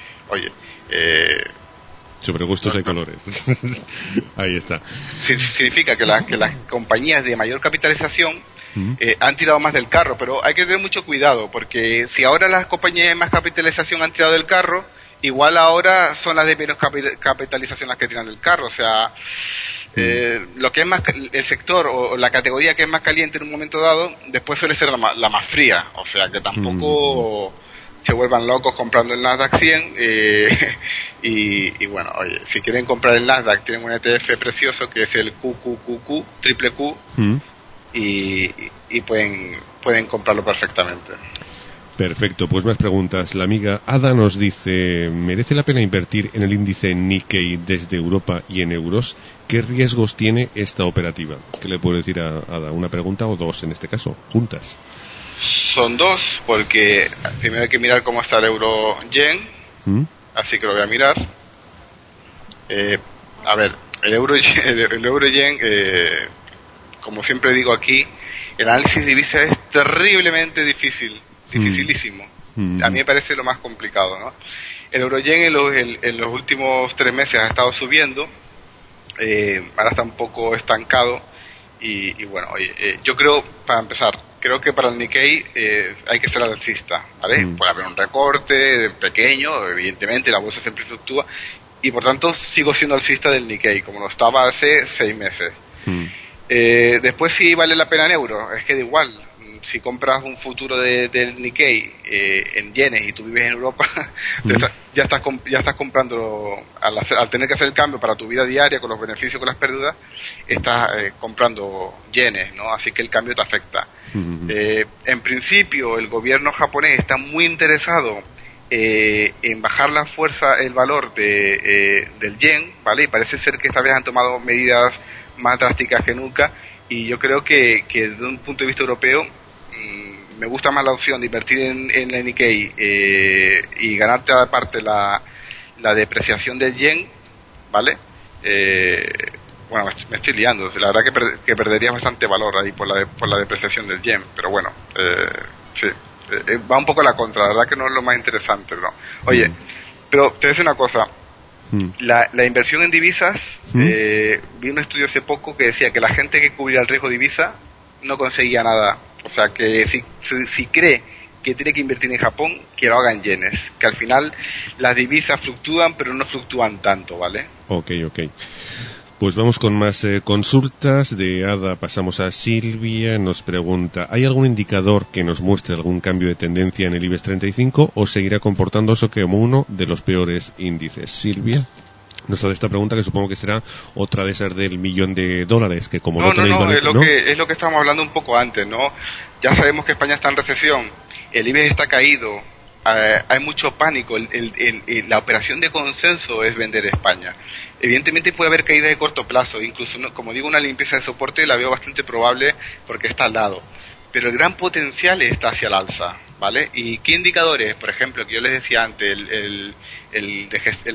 sobre gustos hay colores. Ahí está. Significa que las compañías de mayor capitalización han tirado más del carro, pero hay que tener mucho cuidado, porque si ahora las compañías de más capitalización han tirado del carro, igual ahora son las de menos capitalización las que tiran del carro. O sea, lo que es más el sector o la categoría que es más caliente en un momento dado, después suele ser la más fría. O sea, que tampoco se vuelvan locos comprando el Nasdaq 100. Y bueno, oye, si quieren comprar el Nasdaq, tienen un ETF precioso que es el QQQQ, triple Q, y pueden comprarlo perfectamente. Perfecto, pues más preguntas. La amiga Ada nos dice, ¿merece la pena invertir en el índice Nikkei desde Europa y en euros? ¿Qué riesgos tiene esta operativa? ¿Qué le puedo decir a Ada? ¿Una pregunta o dos en este caso? Juntas. Son dos, porque primero hay que mirar cómo está el euro-yen, así que lo voy a mirar. A ver, el euro-yen, como siempre digo aquí, el análisis de divisa es terriblemente dificilísimo. A mí me parece lo más complicado, ¿no? El euro-yen en los últimos 3 meses ha estado subiendo, ahora está un poco estancado, y bueno, oye, yo creo, para empezar, creo que para el Nikkei hay que ser alcista, ¿vale? Puede haber un recorte pequeño, evidentemente la bolsa siempre fluctúa, y por tanto sigo siendo alcista del Nikkei, como lo estaba hace 6 meses. Después sí vale la pena en euros, es que da igual, si compras un futuro del Nikkei en yenes y tú vives en Europa, ya estás comprando, al tener que hacer el cambio para tu vida diaria con los beneficios, con las pérdidas, estás comprando yenes, ¿no? Así que el cambio te afecta. En principio el gobierno japonés está muy interesado en bajar la fuerza, el valor del yen, ¿vale? Y parece ser que esta vez han tomado medidas más drásticas que nunca, y yo creo que desde un punto de vista europeo me gusta más la opción de invertir en el Nikkei y ganarte aparte la depreciación del yen, ¿vale? Bueno, me estoy liando, la verdad que perdería bastante valor ahí por la depreciación del yen, pero bueno, sí, va un poco a la contra, la verdad que no es lo más interesante, ¿no? Oye, pero te decía una cosa, la inversión en divisas, vi un estudio hace poco que decía que la gente que cubría el riesgo de divisa no conseguía nada. O sea, que si cree que tiene que invertir en Japón, que lo haga en yenes. Que al final las divisas fluctúan, pero no fluctúan tanto, ¿vale? Ok. Pues vamos con más consultas. De Ada pasamos a Silvia. Nos pregunta, ¿hay algún indicador que nos muestre algún cambio de tendencia en el IBEX 35 o seguirá comportándose como uno de los peores índices? Silvia nos hace esta pregunta, que supongo que será otra de esas del $1.000.000, que como no tenéis... Es lo que estábamos hablando un poco antes, ¿no? Ya sabemos que España está en recesión, el IBEX está caído, hay mucho pánico, la operación de consenso es vender España. Evidentemente puede haber caídas de corto plazo, incluso, como digo, una limpieza de soporte la veo bastante probable porque está al lado. Pero el gran potencial está hacia el alza, ¿vale? ¿Y qué indicadores? Por ejemplo, que yo les decía antes, el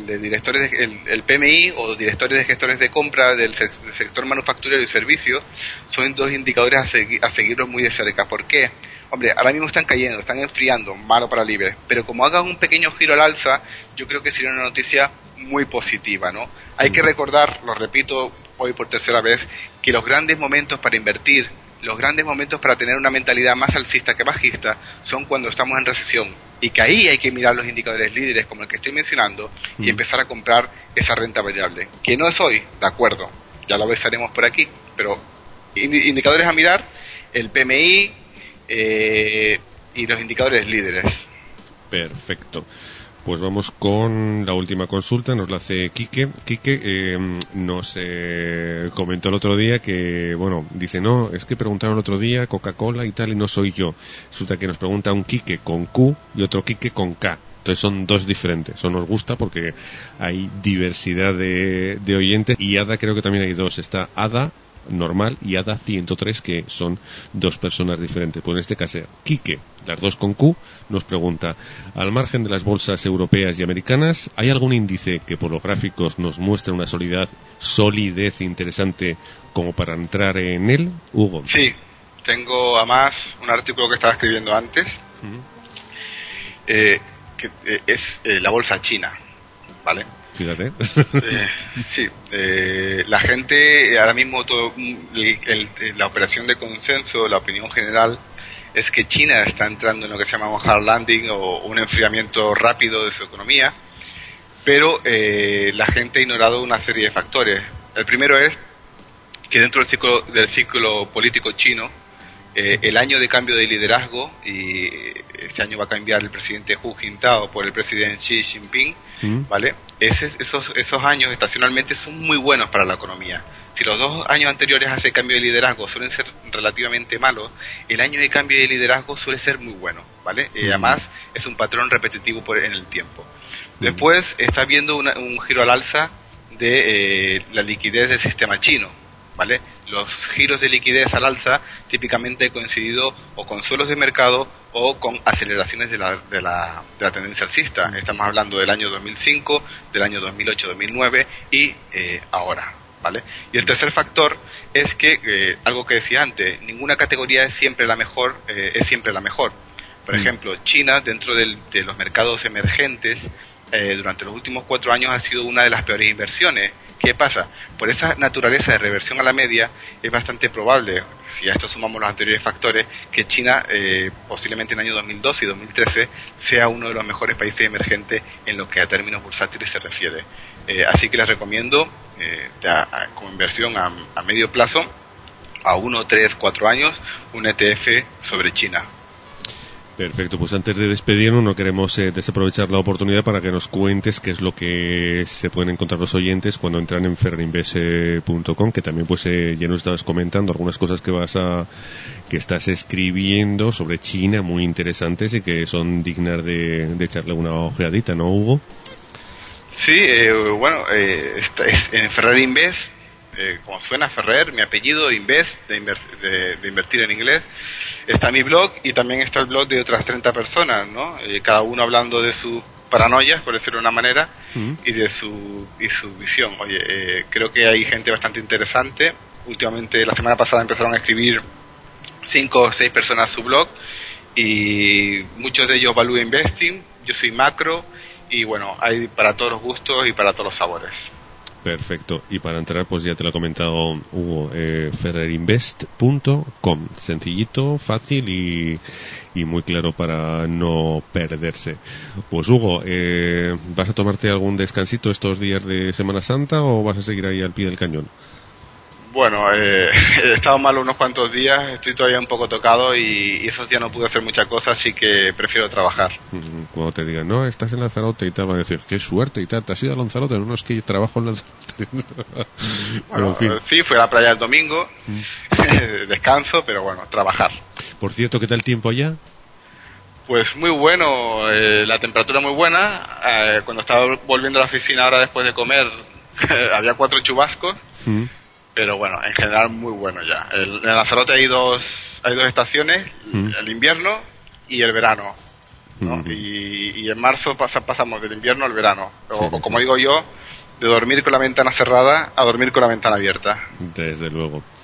PMI o directores de gestores de compra del sector manufacturero y servicios son dos indicadores a seguirlos muy de cerca. ¿Por qué? Hombre, ahora mismo están cayendo, están enfriando, malo para el IBEX, pero como hagan un pequeño giro al alza, yo creo que sería una noticia muy positiva, ¿no? Hay que recordar, lo repito hoy por tercera vez, que los grandes momentos para invertir, los grandes momentos para tener una mentalidad más alcista que bajista, son cuando estamos en recesión, y que ahí hay que mirar los indicadores líderes como el que estoy mencionando y empezar a comprar esa renta variable, que no es hoy, de acuerdo, ya lo avisaremos por aquí, pero indicadores a mirar, el PMI y los indicadores líderes. Perfecto. Pues vamos con la última consulta, nos la hace Quique. Quique nos comentó el otro día que, bueno, dice, no, es que preguntaron el otro día Coca-Cola y tal, y no soy yo. Resulta que nos pregunta un Quique con Q y otro Quique con K. Entonces son dos diferentes. Eso nos gusta porque hay diversidad de oyentes, y Ada creo que también hay dos. Está Ada normal y Ada 103, que son dos personas diferentes. Pues en este caso, Quique, las dos con Q, nos pregunta, al margen de las bolsas europeas y americanas, ¿hay algún índice que por los gráficos nos muestre una solidez interesante como para entrar en él? Hugo. Sí, tengo además un artículo que estaba escribiendo antes, que es la bolsa china, ¿vale? Fíjate. Sí, la gente, ahora mismo la operación de consenso, la opinión general, es que China está entrando en lo que se llama un hard landing o un enfriamiento rápido de su economía, pero la gente ha ignorado una serie de factores. El primero es que dentro del ciclo político chino, el año de cambio de liderazgo, y este año va a cambiar el presidente Hu Jintao por el presidente Xi Jinping, ¿vale? Esos años estacionalmente son muy buenos para la economía. Si los 2 años anteriores a ese cambio de liderazgo suelen ser relativamente malos, el año de cambio de liderazgo suele ser muy bueno, ¿vale? Además, es un patrón repetitivo en el tiempo. Después está habiendo un giro al alza de la liquidez del sistema chino, ¿vale? Los giros de liquidez al alza típicamente han coincidido o con suelos de mercado o con aceleraciones de la tendencia alcista. Estamos hablando del año 2005, del año 2008-2009 y ahora, ¿vale? Y el tercer factor es que, algo que decía antes, ninguna categoría es siempre la mejor. Por ejemplo, China, dentro de los mercados emergentes, durante los últimos 4 años ha sido una de las peores inversiones. ¿Qué pasa? Por esa naturaleza de reversión a la media, es bastante probable, si a esto sumamos los anteriores factores, que China, posiblemente en el año 2012 y 2013, sea uno de los mejores países emergentes en lo que a términos bursátiles se refiere. Así que les recomiendo, como inversión a medio plazo, a 1, 3, 4 años, un ETF sobre China. Perfecto, pues antes de despedirnos no queremos desaprovechar la oportunidad para que nos cuentes qué es lo que se pueden encontrar los oyentes cuando entran en ferrerinvest.com, que también pues ya nos estabas comentando algunas cosas que estás escribiendo sobre China muy interesantes y que son dignas de echarle una ojeadita, ¿no, Hugo? Sí, bueno, es en Ferrer Invest, como suena Ferrer, mi apellido, Invest, de invertir en inglés. Está mi blog y también está el blog de otras 30 personas, ¿no? Cada uno hablando de sus paranoias, por decirlo de una manera, y de su visión. Oye, creo que hay gente bastante interesante. Últimamente, la semana pasada empezaron a escribir 5 o 6 personas su blog, y muchos de ellos Value Investing, yo soy macro, y bueno, hay para todos los gustos y para todos los sabores. Perfecto. Y para entrar, pues ya te lo ha comentado Hugo, ferrerinvest.com. Sencillito, fácil y muy claro para no perderse. Pues Hugo, ¿vas a tomarte algún descansito estos días de Semana Santa o vas a seguir ahí al pie del cañón? Bueno, he estado mal unos cuantos días, estoy todavía un poco tocado y esos días no pude hacer muchas cosas, así que prefiero trabajar. Cuando te digan, no, estás en Lanzarote y tal, van a decir, qué suerte y tal, ¿te has ido a Lanzarote? No, es que yo trabajo en Lanzarote. Bueno, en fin. Sí, fui a la playa el domingo, descanso, pero bueno, trabajar. Por cierto, ¿qué tal el tiempo allá? Pues muy bueno, la temperatura muy buena. Cuando estaba volviendo a la oficina ahora después de comer, había 4 chubascos. Pero bueno, en general muy bueno ya. En Lanzarote hay dos estaciones, el invierno y el verano, ¿no? Y en marzo pasamos del invierno al verano. O como digo yo, de dormir con la ventana cerrada a dormir con la ventana abierta. Desde luego.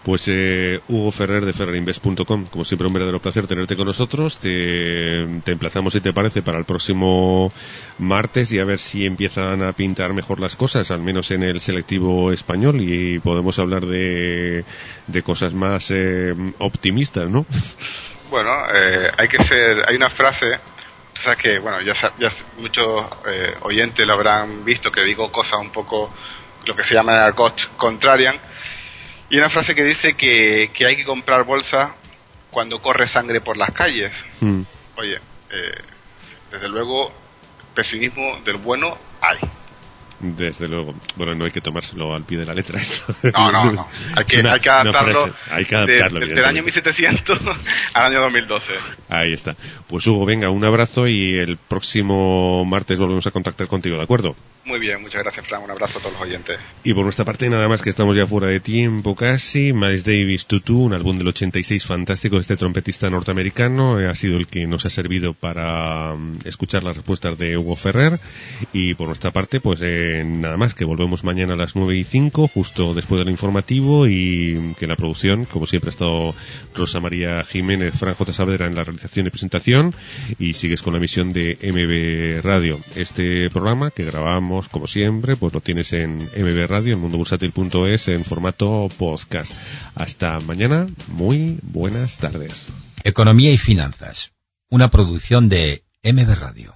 Pues Hugo Ferrer de ferrerinvest.com, como siempre un verdadero placer tenerte con nosotros. Te emplazamos, si te parece, para el próximo martes y a ver si empiezan a pintar mejor las cosas, al menos en el selectivo español, y podemos hablar de cosas más optimistas, ¿no? Bueno, hay una frase, o sea que, bueno, ya muchos oyentes lo habrán visto, que digo cosas un poco, lo que se llama en argot, contrarian, y una frase que dice que hay que comprar bolsa cuando corre sangre por las calles. Oye, desde luego, pesimismo del bueno hay. Desde luego. Bueno, no hay que tomárselo al pie de la letra esto. No. Hay que adaptarlo, del año 1700 al año 2012. Ahí está. Pues Hugo, venga, un abrazo y el próximo martes volvemos a contactar contigo, ¿de acuerdo? Muy bien, muchas gracias, Fran. Un abrazo a todos los oyentes. Y por nuestra parte, nada más, que estamos ya fuera de tiempo casi. Miles Davis, Tutu, un álbum del 86 fantástico. Este trompetista norteamericano ha sido el que nos ha servido para escuchar las respuestas de Hugo Ferrer. Y por nuestra parte, pues nada más, que volvemos mañana a las 9:05, justo después del informativo, y que en la producción, como siempre, ha estado Rosa María Jiménez, Fran J. Saavedra en la realización y presentación, y sigues con la emisión de MB Radio. Este programa que grabamos, como siempre, pues lo tienes en MB Radio, en mundobursátil.es, en formato podcast. Hasta mañana, muy buenas tardes. Economía y finanzas, una producción de MB Radio.